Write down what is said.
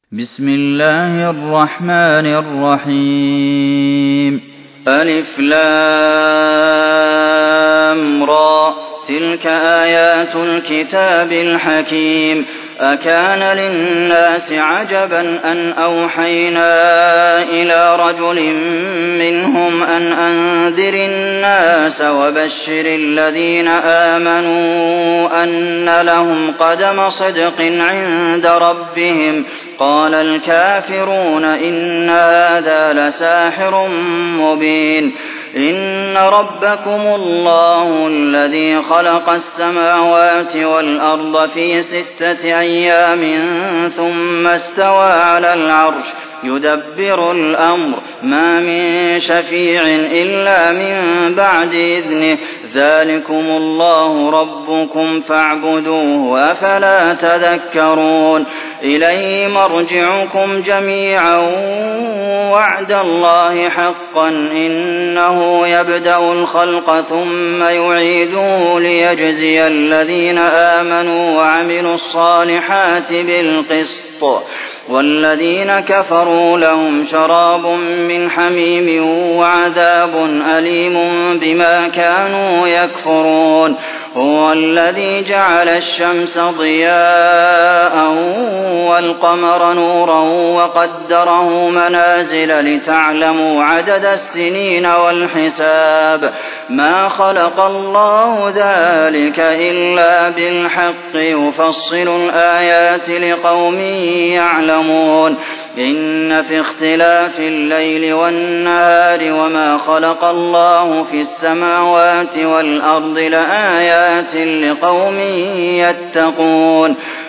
بسم الله الرحمن الرحيم ألف لام را تلك آيات الكتاب الحكيم أكان للناس عجبا أن أوحينا إلى رجل منهم أن أنذر الناس وبشر الذين آمنوا أن لهم قدم صدق عند ربهم قال الكافرون إن هذا لساحر مبين إن ربكم الله الذي خلق السماوات والأرض في 6 أيام ثم استوى على العرش يدبر الأمر ما من شفيع إلا من بعد إذنه ذلكم الله ربكم فاعبدوه أفلا تذكرون إليه مرجعكم جميعا وعد الله حقا إنه يبدأ الخلق ثم يعيده ليجزي الذين آمنوا وعملوا الصالحات بالقسط والذين كفروا لهم شراب من حميم وعذاب أليم بما كانوا يكفرون هو الذي جعل الشمس ضياء والقمر نورا وقدره منازل لتعلموا عدد السنين والحساب ما خلق الله ذلك إلا بالحق يفصل الآيات لقوم يعلمون إن في اختلاف الليل والنهار وما خلق الله في السماوات والأرض لآيات لقوم يتقون